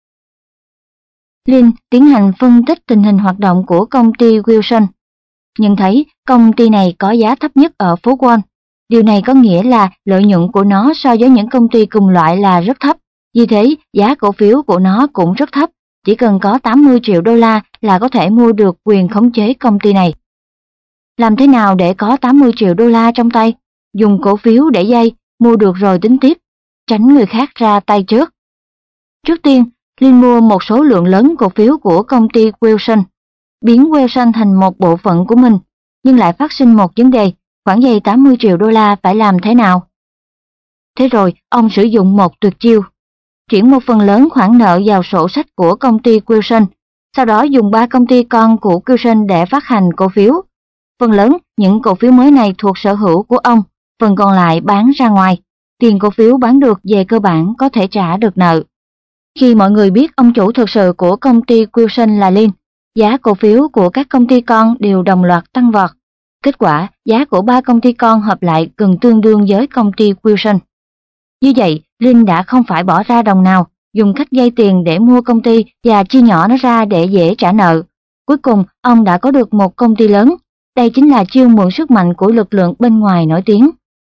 Lin tiến hành phân tích tình hình hoạt động của công ty Wilson, nhận thấy công ty này có giá thấp nhất ở phố Wall. Điều này có nghĩa là lợi nhuận của nó so với những công ty cùng loại là rất thấp. Vì thế, giá cổ phiếu của nó cũng rất thấp. Chỉ cần có tám mươi triệu đô la là có thể mua được quyền khống chế công ty này. Làm thế nào để có tám mươi triệu đô la trong tay? Dùng cổ phiếu để dây, mua được rồi tính tiếp, tránh người khác ra tay trước. Trước tiên, Lin mua một số lượng lớn cổ phiếu của công ty Wilson, biến Wilson thành một bộ phận của mình, nhưng lại phát sinh một vấn đề, khoản vay tám mươi triệu đô la phải làm thế nào? Thế rồi, ông sử dụng một tuyệt chiêu, chuyển một phần lớn khoản nợ vào sổ sách của công ty Wilson, sau đó dùng ba công ty con của Wilson để phát hành cổ phiếu. Phần lớn những cổ phiếu mới này thuộc sở hữu của ông, phần còn lại bán ra ngoài. Tiền cổ phiếu bán được về cơ bản có thể trả được nợ. Khi mọi người biết ông chủ thực sự của công ty Wilson là Lin, giá cổ phiếu của các công ty con đều đồng loạt tăng vọt. Kết quả, giá của ba công ty con hợp lại gần tương đương với công ty Wilson. Như vậy, Lin đã không phải bỏ ra đồng nào, dùng cách vay tiền để mua công ty và chia nhỏ nó ra để dễ trả nợ. Cuối cùng, ông đã có được một công ty lớn. Đây chính là chiêu mượn sức mạnh của lực lượng bên ngoài nổi tiếng.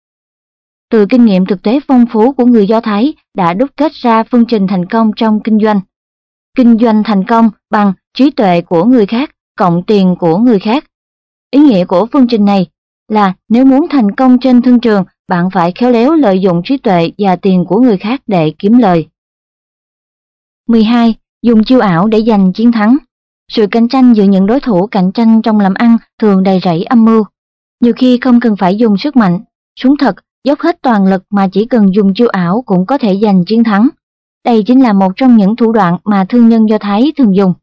Từ kinh nghiệm thực tế phong phú của người Do Thái đã đúc kết ra phương trình thành công trong kinh doanh. Kinh doanh thành công bằng trí tuệ của người khác cộng tiền của người khác. Ý nghĩa của phương trình này là nếu muốn thành công trên thương trường, bạn phải khéo léo lợi dụng trí tuệ và tiền của người khác để kiếm lời. mười hai. Dùng chiêu ảo để giành chiến thắng. Sự cạnh tranh giữa những đối thủ cạnh tranh trong làm ăn thường đầy rẫy âm mưu. Nhiều khi không cần phải dùng sức mạnh, súng thật, dốc hết toàn lực mà chỉ cần dùng chiêu ảo cũng có thể giành chiến thắng. Đây chính là một trong những thủ đoạn mà thương nhân Do Thái thường dùng.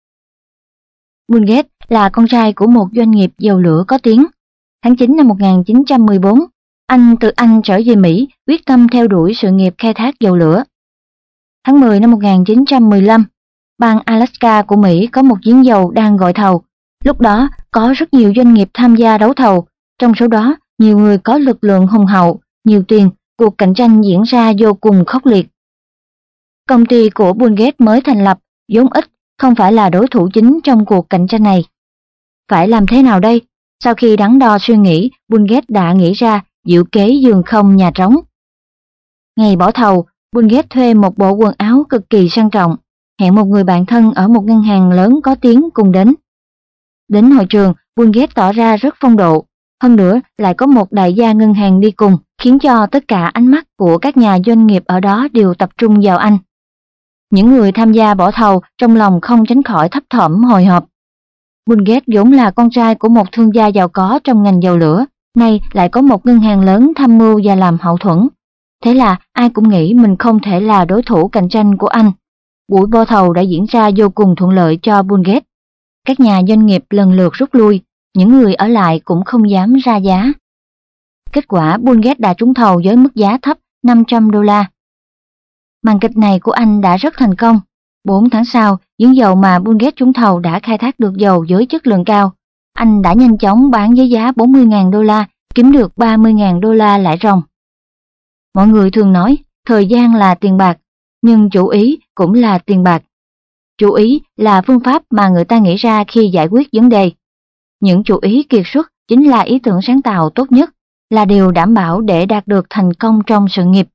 Bill Gates là con trai của một doanh nghiệp dầu lửa có tiếng. Tháng chín năm một nghìn chín trăm mười bốn, anh từ Anh trở về Mỹ quyết tâm theo đuổi sự nghiệp khai thác dầu lửa. Tháng mười năm một nghìn chín trăm mười lăm, bang Alaska của Mỹ có một giếng dầu đang gọi thầu. Lúc đó có rất nhiều doanh nghiệp tham gia đấu thầu, trong số đó nhiều người có lực lượng hùng hậu, nhiều tiền, cuộc cạnh tranh diễn ra vô cùng khốc liệt. Công ty của Bill Gates mới thành lập, vốn ít, không phải là đối thủ chính trong cuộc cạnh tranh này. Phải làm thế nào đây? Sau khi đắn đo suy nghĩ, Bill Gates đã nghĩ ra diệu kế giường không nhà trống. Ngày bỏ thầu, Bill Gates thuê một bộ quần áo cực kỳ sang trọng, hẹn một người bạn thân ở một ngân hàng lớn có tiếng cùng đến. Đến hội trường, Bill Gates tỏ ra rất phong độ, hơn nữa lại có một đại gia ngân hàng đi cùng, khiến cho tất cả ánh mắt của các nhà doanh nghiệp ở đó đều tập trung vào anh. Những người tham gia bỏ thầu trong lòng không tránh khỏi thấp thỏm hồi hộp. Bill Gates vốn là con trai của một thương gia giàu có trong ngành dầu lửa, nay lại có một ngân hàng lớn tham mưu và làm hậu thuẫn. Thế là ai cũng nghĩ mình không thể là đối thủ cạnh tranh của anh. Buổi bỏ thầu đã diễn ra vô cùng thuận lợi cho Bill Gates. Các nhà doanh nghiệp lần lượt rút lui, những người ở lại cũng không dám ra giá. Kết quả Bill Gates đã trúng thầu với mức giá thấp năm trăm đô la. Màn kịch này của anh đã rất thành công. Bốn tháng sau, giếng dầu mà Bill Gates trúng thầu đã khai thác được dầu với chất lượng cao. Anh đã nhanh chóng bán với giá bốn mươi nghìn đô la, kiếm được ba mươi nghìn đô la lãi ròng. Mọi người thường nói, thời gian là tiền bạc, nhưng chủ ý cũng là tiền bạc. Chủ ý là phương pháp mà người ta nghĩ ra khi giải quyết vấn đề. Những chủ ý kiệt xuất chính là ý tưởng sáng tạo tốt nhất, là điều đảm bảo để đạt được thành công trong sự nghiệp.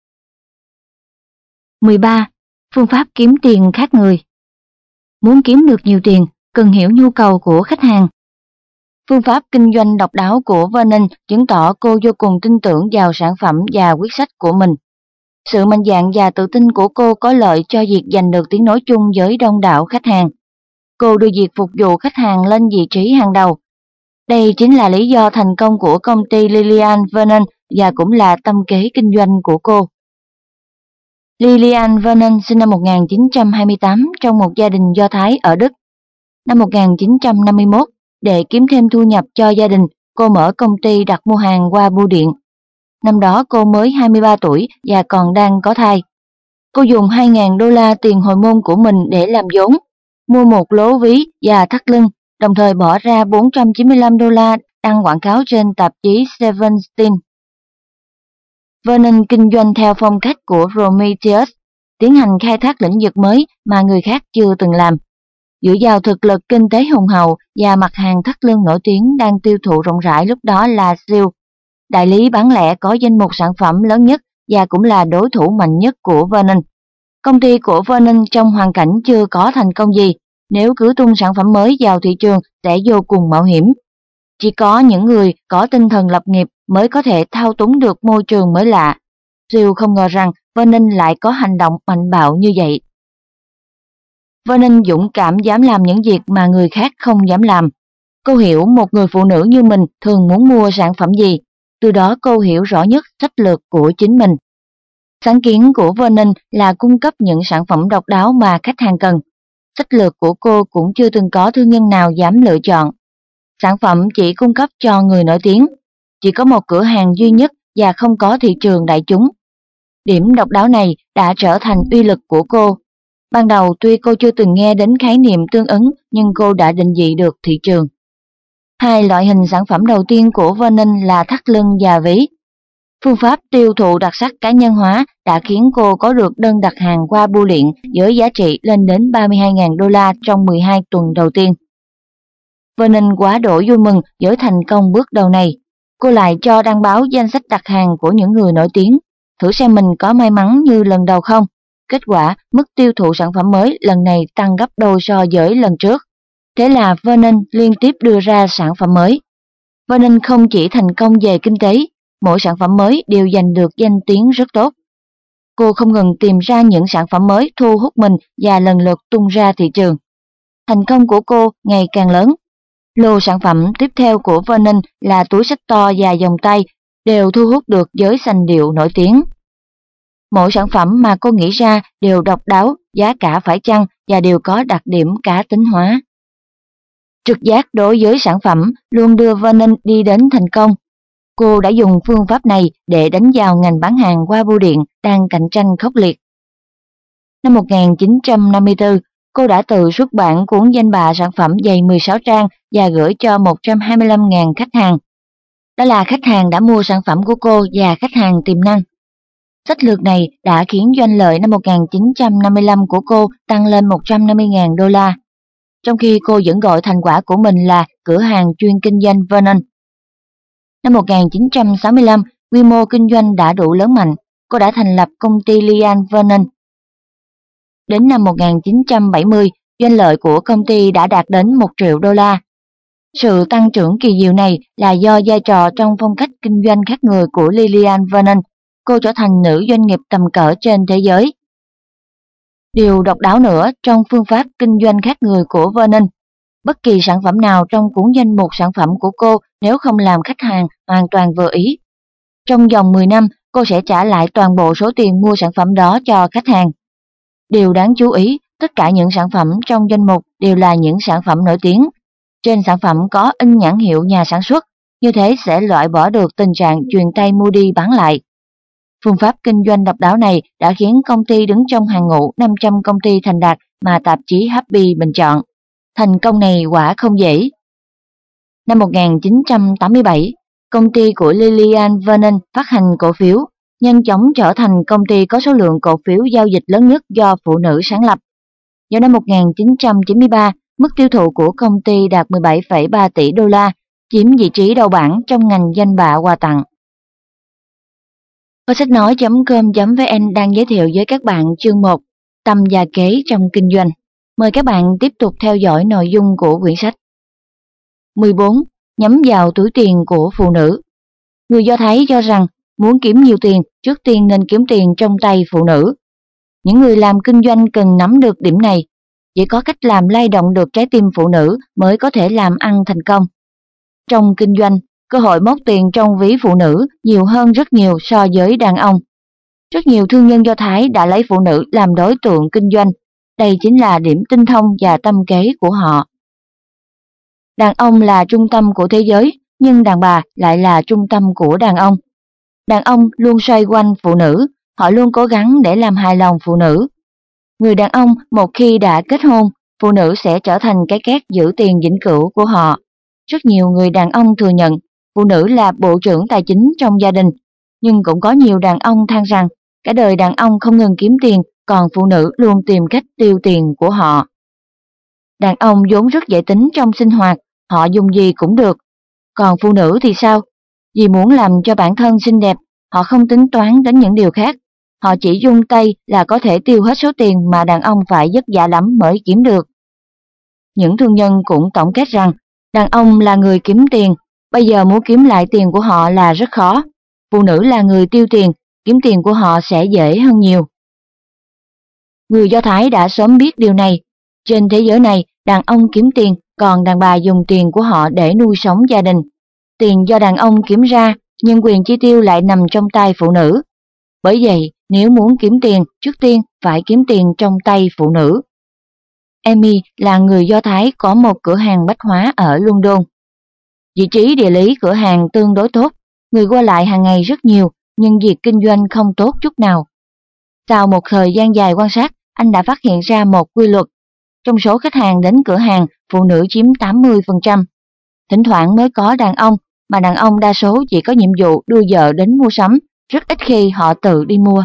mười ba. Phương pháp kiếm tiền khác người. Muốn kiếm được nhiều tiền, cần hiểu nhu cầu của khách hàng. Phương pháp kinh doanh độc đáo của Vernon chứng tỏ cô vô cùng tin tưởng vào sản phẩm và quyết sách của mình. Sự mạnh dạn và tự tin của cô có lợi cho việc giành được tiếng nói chung với đông đảo khách hàng. Cô đưa việc phục vụ khách hàng lên vị trí hàng đầu. Đây chính là lý do thành công của công ty Lillian Vernon và cũng là tâm kế kinh doanh của cô. Lillian Vernon sinh năm một nghìn chín trăm hai mươi tám trong một gia đình Do Thái ở Đức. Năm một nghìn chín trăm năm mươi mốt, để kiếm thêm thu nhập cho gia đình, cô mở công ty đặt mua hàng qua bưu điện. Năm đó cô mới hai mươi ba tuổi và còn đang có thai. Cô dùng hai nghìn đô la tiền hồi môn của mình để làm vốn, mua một lố ví và thắt lưng, đồng thời bỏ ra bốn trăm chín mươi lăm đô la đăng quảng cáo trên tạp chí Seven Steel. Vernon kinh doanh theo phong cách của Prometheus, tiến hành khai thác lĩnh vực mới mà người khác chưa từng làm. Dựa vào thực lực kinh tế hùng hậu và mặt hàng thắt lưng nổi tiếng đang tiêu thụ rộng rãi lúc đó là Seal, đại lý bán lẻ có danh mục sản phẩm lớn nhất và cũng là đối thủ mạnh nhất của Vernon. Công ty của Vernon trong hoàn cảnh chưa có thành công gì, nếu cứ tung sản phẩm mới vào thị trường sẽ vô cùng mạo hiểm. Chỉ có những người có tinh thần lập nghiệp mới có thể thao túng được môi trường mới lạ. Seal không ngờ rằng Vernon lại có hành động mạnh bạo như vậy. Vernon dũng cảm dám làm những việc mà người khác không dám làm. Cô hiểu một người phụ nữ như mình thường muốn mua sản phẩm gì, từ đó cô hiểu rõ nhất sách lược của chính mình. Sáng kiến của Vernon là cung cấp những sản phẩm độc đáo mà khách hàng cần. Sách lược của cô cũng chưa từng có thương nhân nào dám lựa chọn. Sản phẩm chỉ cung cấp cho người nổi tiếng, chỉ có một cửa hàng duy nhất và không có thị trường đại chúng. Điểm độc đáo này đã trở thành uy lực của cô. Ban đầu tuy cô chưa từng nghe đến khái niệm tương ứng, nhưng cô đã định vị được thị trường. Hai loại hình sản phẩm đầu tiên của Vernon là thắt lưng và ví. Phương pháp tiêu thụ đặc sắc cá nhân hóa đã khiến cô có được đơn đặt hàng qua bưu điện với giá trị lên đến ba mươi hai nghìn đô la trong mười hai tuần đầu tiên. Vernon quá độ vui mừng với thành công bước đầu này. Cô lại cho đăng báo danh sách đặt hàng của những người nổi tiếng, thử xem mình có may mắn như lần đầu không. Kết quả, mức tiêu thụ sản phẩm mới lần này tăng gấp đôi so với lần trước. Thế là Vernon liên tiếp đưa ra sản phẩm mới. Vernon không chỉ thành công về kinh tế, mỗi sản phẩm mới đều giành được danh tiếng rất tốt. Cô không ngừng tìm ra những sản phẩm mới thu hút mình và lần lượt tung ra thị trường. Thành công của cô ngày càng lớn. Lô sản phẩm tiếp theo của Vernon là túi xách to và vòng tay, đều thu hút được giới sành điệu nổi tiếng. Mỗi sản phẩm mà cô nghĩ ra đều độc đáo, giá cả phải chăng và đều có đặc điểm cá tính hóa. Trực giác đối với sản phẩm luôn đưa Vernon đi đến thành công. Cô đã dùng phương pháp này để đánh vào ngành bán hàng qua bưu điện đang cạnh tranh khốc liệt. Năm một nghìn chín trăm năm mươi tư, cô đã tự xuất bản cuốn danh bạ sản phẩm dày mười sáu trang và gửi cho một trăm hai mươi lăm nghìn khách hàng. Đó là khách hàng đã mua sản phẩm của cô và khách hàng tiềm năng. Sách lược này đã khiến doanh lợi năm một nghìn chín trăm năm mươi lăm của cô tăng lên một trăm năm mươi nghìn đô la, trong khi cô vẫn gọi thành quả của mình là cửa hàng chuyên kinh doanh Vernon. Năm một nghìn chín trăm sáu mươi lăm, quy mô kinh doanh đã đủ lớn mạnh, cô đã thành lập công ty Lillian Vernon. Đến năm một nghìn chín trăm bảy mươi, doanh lợi của công ty đã đạt đến một triệu đô la. Sự tăng trưởng kỳ diệu này là do vai trò trong phong cách kinh doanh khác người của Lillian Vernon. Cô trở thành nữ doanh nghiệp tầm cỡ trên thế giới. Điều độc đáo nữa trong phương pháp kinh doanh khác người của Vernon, bất kỳ sản phẩm nào trong cuốn danh mục sản phẩm của cô nếu không làm khách hàng hoàn toàn vừa ý, trong vòng mười năm cô sẽ trả lại toàn bộ số tiền mua sản phẩm đó cho khách hàng. Điều đáng chú ý, tất cả những sản phẩm trong danh mục đều là những sản phẩm nổi tiếng. Trên sản phẩm có in nhãn hiệu nhà sản xuất, như thế sẽ loại bỏ được tình trạng truyền tay mua đi bán lại. Phương pháp kinh doanh độc đáo này đã khiến công ty đứng trong hàng ngũ năm trăm công ty thành đạt mà tạp chí Happy bình chọn. Thành công này quả không dễ. Năm một nghìn chín trăm tám mươi bảy, công ty của Lillian Vernon phát hành cổ phiếu, nhanh chóng trở thành công ty có số lượng cổ phiếu giao dịch lớn nhất do phụ nữ sáng lập. Vào năm một nghìn chín trăm chín mươi ba, mức tiêu thụ của công ty đạt mười bảy phẩy ba tỷ đô la, chiếm vị trí đầu bảng trong ngành danh bạ quà tặng. Kho sách nói chấm com chấm vn đang giới thiệu với các bạn chương một, tâm và kế trong kinh doanh. Mời các bạn tiếp tục theo dõi nội dung của quyển sách. mười bốn. Nhắm vào túi tiền của phụ nữ. Người Do Thái cho rằng muốn kiếm nhiều tiền, trước tiên nên kiếm tiền trong tay phụ nữ. Những người làm kinh doanh cần nắm được điểm này. Chỉ có cách làm lay động được trái tim phụ nữ mới có thể làm ăn thành công. Trong kinh doanh, cơ hội móc tiền trong ví phụ nữ nhiều hơn rất nhiều so với đàn ông. Rất nhiều thương nhân Do Thái đã lấy phụ nữ làm đối tượng kinh doanh. Đây chính là điểm tinh thông và tâm kế của họ. Đàn ông là trung tâm của thế giới, nhưng đàn bà lại là trung tâm của đàn ông. Đàn ông luôn xoay quanh phụ nữ, họ luôn cố gắng để làm hài lòng phụ nữ. Người đàn ông một khi đã kết hôn, phụ nữ sẽ trở thành cái két giữ tiền vĩnh cửu của họ. Rất nhiều người đàn ông thừa nhận phụ nữ là bộ trưởng tài chính trong gia đình, nhưng cũng có nhiều đàn ông than rằng cả đời đàn ông không ngừng kiếm tiền, còn phụ nữ luôn tìm cách tiêu tiền của họ. Đàn ông vốn rất dễ tính trong sinh hoạt, họ dùng gì cũng được. Còn phụ nữ thì sao? Vì muốn làm cho bản thân xinh đẹp, họ không tính toán đến những điều khác. Họ chỉ dung tay là có thể tiêu hết số tiền mà đàn ông phải vất vả lắm mới kiếm được. Những thương nhân cũng tổng kết rằng đàn ông là người kiếm tiền, bây giờ muốn kiếm lại tiền của họ là rất khó. Phụ nữ là người tiêu tiền, kiếm tiền của họ sẽ dễ hơn nhiều. Người Do Thái đã sớm biết điều này. Trên thế giới này, đàn ông kiếm tiền, còn đàn bà dùng tiền của họ để nuôi sống gia đình. Tiền do đàn ông kiếm ra, nhưng quyền chi tiêu lại nằm trong tay phụ nữ. Bởi vậy, nếu muốn kiếm tiền, trước tiên phải kiếm tiền trong tay phụ nữ. Amy là người Do Thái có một cửa hàng bách hóa ở London. Vị trí địa lý cửa hàng tương đối tốt, người qua lại hàng ngày rất nhiều, nhưng việc kinh doanh không tốt chút nào. Sau một thời gian dài quan sát, anh đã phát hiện ra một quy luật. Trong số khách hàng đến cửa hàng, phụ nữ chiếm tám mươi phần trăm. Thỉnh thoảng mới có đàn ông, mà đàn ông đa số chỉ có nhiệm vụ đưa vợ đến mua sắm, rất ít khi họ tự đi mua.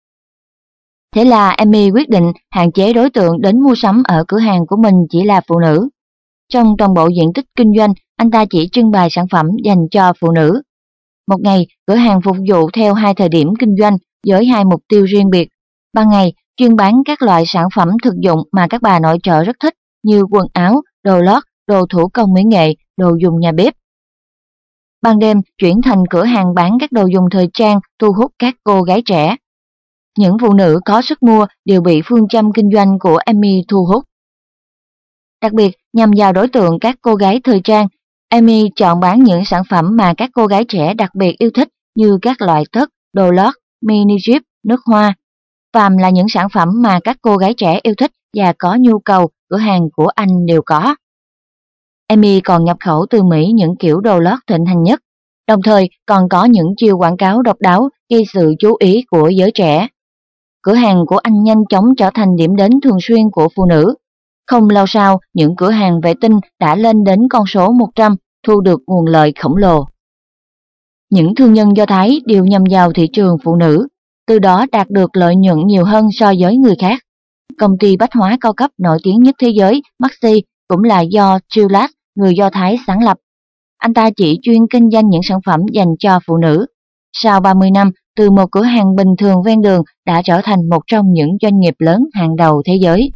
Thế là Amy quyết định hạn chế đối tượng đến mua sắm ở cửa hàng của mình chỉ là phụ nữ. Trong toàn bộ diện tích kinh doanh, anh ta chỉ trưng bày sản phẩm dành cho phụ nữ. Một ngày, cửa hàng phục vụ theo hai thời điểm kinh doanh với hai mục tiêu riêng biệt. Ban ngày, chuyên bán các loại sản phẩm thực dụng mà các bà nội trợ rất thích như quần áo, đồ lót, đồ thủ công mỹ nghệ, đồ dùng nhà bếp. Ban đêm, chuyển thành cửa hàng bán các đồ dùng thời trang thu hút các cô gái trẻ. Những phụ nữ có sức mua đều bị phương châm kinh doanh của Amy thu hút. Đặc biệt, nhằm vào đối tượng các cô gái thời trang, Amy chọn bán những sản phẩm mà các cô gái trẻ đặc biệt yêu thích như các loại tất, đồ lót, mini jeep, nước hoa. Phàm là những sản phẩm mà các cô gái trẻ yêu thích và có nhu cầu, cửa hàng của anh đều có. Amy còn nhập khẩu từ Mỹ những kiểu đồ lót thịnh hành nhất, đồng thời còn có những chiêu quảng cáo độc đáo gây sự chú ý của giới trẻ. Cửa hàng của anh nhanh chóng trở thành điểm đến thường xuyên của phụ nữ. Không lâu sau, những cửa hàng vệ tinh đã lên đến con số một trăm, thu được nguồn lợi khổng lồ. Những thương nhân Do Thái đều nhằm vào thị trường phụ nữ, từ đó đạt được lợi nhuận nhiều hơn so với người khác. Công ty bách hóa cao cấp nổi tiếng nhất thế giới, Maxi, cũng là do Gillette, người Do Thái sáng lập. Anh ta chỉ chuyên kinh doanh những sản phẩm dành cho phụ nữ. Sau ba mươi năm, từ một cửa hàng bình thường ven đường đã trở thành một trong những doanh nghiệp lớn hàng đầu thế giới.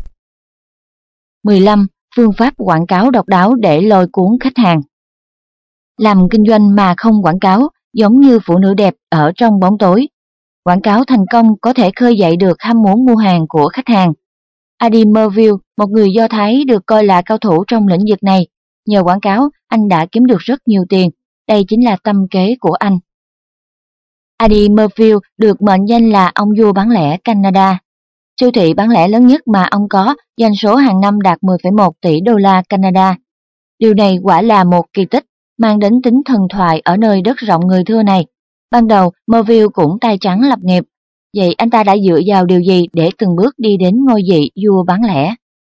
mười lăm. Phương pháp quảng cáo độc đáo để lôi cuốn khách hàng. Làm kinh doanh mà không quảng cáo, giống như phụ nữ đẹp ở trong bóng tối. Quảng cáo thành công có thể khơi dậy được ham muốn mua hàng của khách hàng. Eddie Merville, một người Do Thái được coi là cao thủ trong lĩnh vực này. Nhờ quảng cáo, anh đã kiếm được rất nhiều tiền. Đây chính là tâm kế của anh. Eddie Merville được mệnh danh là ông vua bán lẻ Canada. Siêu thị bán lẻ lớn nhất mà ông có, doanh số hàng năm đạt mười phẩy một tỷ đô la Canada. Điều này quả là một kỳ tích, mang đến tính thần thoại ở nơi đất rộng người thưa này. Ban đầu, Merville cũng tay trắng lập nghiệp. Vậy anh ta đã dựa vào điều gì để từng bước đi đến ngôi vị vua bán lẻ?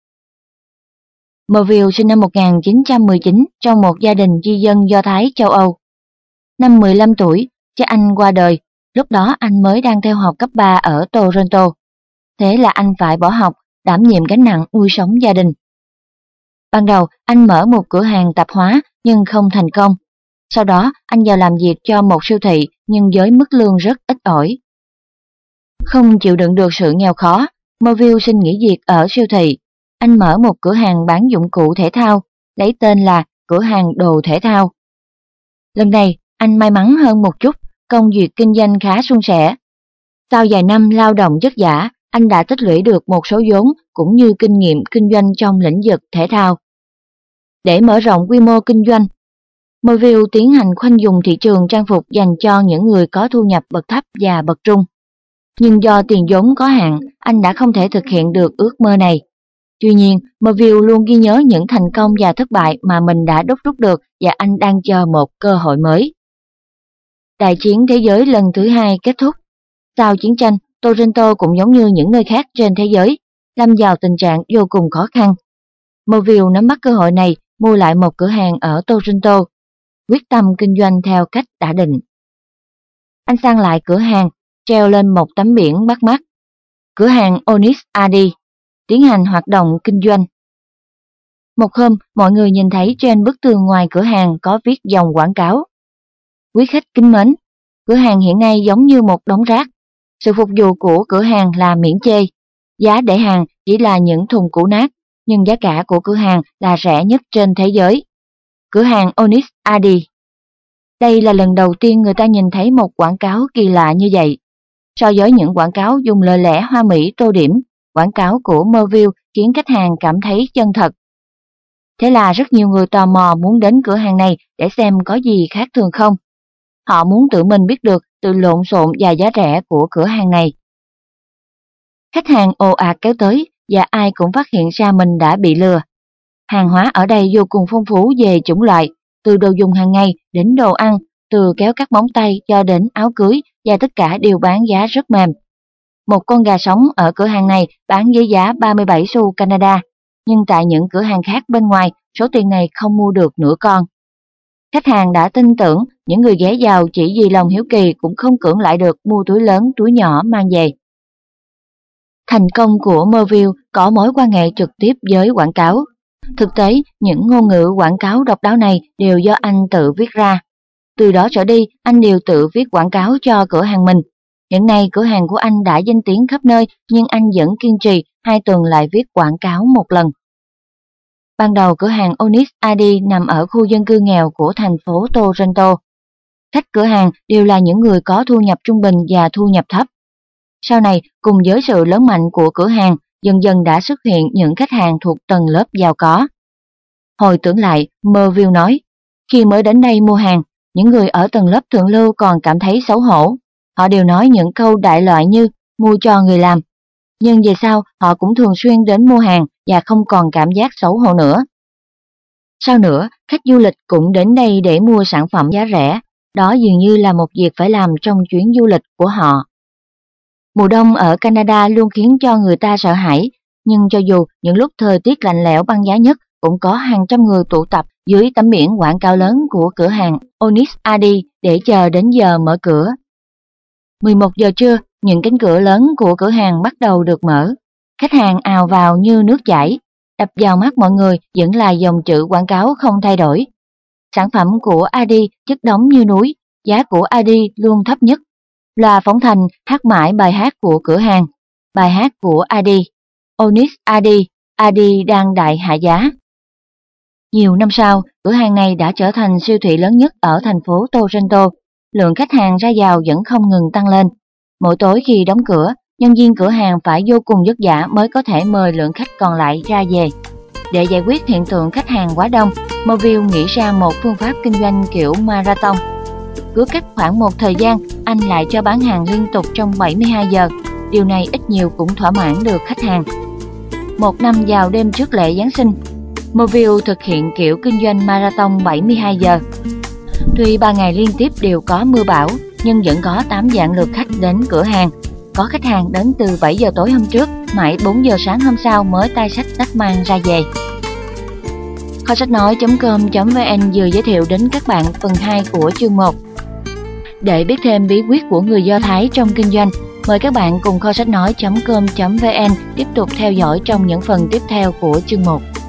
Merville sinh năm một nghìn chín trăm mười chín trong một gia đình di dân Do Thái châu Âu. Năm mười lăm tuổi, cha anh qua đời, lúc đó anh mới đang theo học cấp ba ở Toronto. Thế là anh phải bỏ học, đảm nhiệm gánh nặng nuôi sống gia đình. Ban đầu anh mở một cửa hàng tạp hóa nhưng không thành công. Sau đó anh vào làm việc cho một siêu thị nhưng với mức lương rất ít ỏi. Không chịu đựng được sự nghèo khó, Melville xin nghỉ việc ở siêu thị. Anh mở một cửa hàng bán dụng cụ thể thao, lấy tên là cửa hàng đồ thể thao. Lần này, anh may mắn hơn một chút, công việc kinh doanh khá suôn sẻ. Sau vài năm lao động vất vả, anh đã tích lũy được một số vốn cũng như kinh nghiệm kinh doanh trong lĩnh vực thể thao. Để mở rộng quy mô kinh doanh, Melville tiến hành khoanh vùng thị trường trang phục dành cho những người có thu nhập bậc thấp và bậc trung. Nhưng do tiền vốn có hạn, anh đã không thể thực hiện được ước mơ này. Tuy nhiên, Melville luôn ghi nhớ những thành công và thất bại mà mình đã đúc rút được và anh đang chờ một cơ hội mới. Đại chiến thế giới lần thứ hai kết thúc. Sau chiến tranh, Toronto cũng giống như những nơi khác trên thế giới, lâm vào tình trạng vô cùng khó khăn. Melville nắm bắt cơ hội này mua lại một cửa hàng ở Toronto, quyết tâm kinh doanh theo cách đã định. Anh sang lại cửa hàng, treo lên một tấm biển bắt mắt. Cửa hàng Onyx a đê, tiến hành hoạt động kinh doanh. Một hôm, mọi người nhìn thấy trên bức tường ngoài cửa hàng có viết dòng quảng cáo. Quý khách kính mến, cửa hàng hiện nay giống như một đống rác. Sự phục vụ của cửa hàng là miễn chê. Giá để hàng chỉ là những thùng cũ nát, nhưng giá cả của cửa hàng là rẻ nhất trên thế giới. Cửa hàng Onyx a đê. Đây là lần đầu tiên người ta nhìn thấy một quảng cáo kỳ lạ như vậy. So với những quảng cáo dùng lời lẽ hoa mỹ tô điểm, quảng cáo của Melville khiến khách hàng cảm thấy chân thật. Thế là rất nhiều người tò mò muốn đến cửa hàng này để xem có gì khác thường không. Họ muốn tự mình biết được sự lộn xộn và giá rẻ của cửa hàng này. Khách hàng ồ ạt kéo tới và ai cũng phát hiện ra mình đã bị lừa. Hàng hóa ở đây vô cùng phong phú về chủng loại, từ đồ dùng hàng ngày đến đồ ăn, từ kéo cắt móng tay cho đến áo cưới và tất cả đều bán giá rất mềm. Một con gà sống ở cửa hàng này bán với giá ba mươi bảy xu Canada, nhưng tại những cửa hàng khác bên ngoài, số tiền này không mua được nửa con. Khách hàng đã tin tưởng, những người ghé vào chỉ vì lòng hiếu kỳ cũng không cưỡng lại được mua túi lớn túi nhỏ mang về. Thành công của Melville có mối quan hệ trực tiếp với quảng cáo. Thực tế, những ngôn ngữ quảng cáo độc đáo này đều do anh tự viết ra. Từ đó trở đi, anh đều tự viết quảng cáo cho cửa hàng mình. Hiện nay cửa hàng của anh đã danh tiếng khắp nơi, nhưng anh vẫn kiên trì hai tuần lại viết quảng cáo một lần. Ban đầu cửa hàng Onyx a đê nằm ở khu dân cư nghèo của thành phố Toronto. Khách cửa hàng đều là những người có thu nhập trung bình và thu nhập thấp. Sau này, cùng với sự lớn mạnh của cửa hàng, dần dần đã xuất hiện những khách hàng thuộc tầng lớp giàu có. Hồi tưởng lại, Melville nói, khi mới đến đây mua hàng, những người ở tầng lớp thượng lưu còn cảm thấy xấu hổ. Họ đều nói những câu đại loại như mua cho người làm. Nhưng về sau, họ cũng thường xuyên đến mua hàng và không còn cảm giác xấu hổ nữa. Sau nữa, khách du lịch cũng đến đây để mua sản phẩm giá rẻ. Đó dường như là một việc phải làm trong chuyến du lịch của họ. Mùa đông ở Canada luôn khiến cho người ta sợ hãi, nhưng cho dù những lúc thời tiết lạnh lẽo băng giá nhất, cũng có hàng trăm người tụ tập dưới tấm biển quảng cáo lớn của cửa hàng Onyx a đê để chờ đến giờ mở cửa. mười một giờ trưa, những cánh cửa lớn của cửa hàng bắt đầu được mở. Khách hàng ào vào như nước chảy, đập vào mắt mọi người vẫn là dòng chữ quảng cáo không thay đổi. Sản phẩm của a đê chất đống như núi, giá của a đê luôn thấp nhất. Loa phóng thanh hát mãi bài hát của cửa hàng, bài hát của a đê, Onyx a đê, a đê đang đại hạ giá. Nhiều năm sau, cửa hàng này đã trở thành siêu thị lớn nhất ở thành phố Toronto. Lượng khách hàng ra vào vẫn không ngừng tăng lên. Mỗi tối khi đóng cửa, nhân viên cửa hàng phải vô cùng vất vả mới có thể mời lượng khách còn lại ra về. Để giải quyết hiện tượng khách hàng quá đông, Melville nghĩ ra một phương pháp kinh doanh kiểu marathon. Cứ cách khoảng một thời gian, anh lại cho bán hàng liên tục trong bảy mươi hai giờ. Điều này ít nhiều cũng thỏa mãn được khách hàng. Một năm vào đêm trước lễ Giáng sinh, Melville thực hiện kiểu kinh doanh marathon bảy mươi hai giờ. Tuy ba ngày liên tiếp đều có mưa bão, nhưng vẫn có tám vạn lượt khách đến cửa hàng. Có khách hàng đến từ bảy giờ tối hôm trước, mãi bốn giờ sáng hôm sau mới tay xách tách mang ra về. Kho sách nói chấm com chấm vn vừa giới thiệu đến các bạn phần hai của chương một. Để biết thêm bí quyết của người Do Thái trong kinh doanh, mời các bạn cùng kho sách nói chấm com chấm vn tiếp tục theo dõi trong những phần tiếp theo của chương một.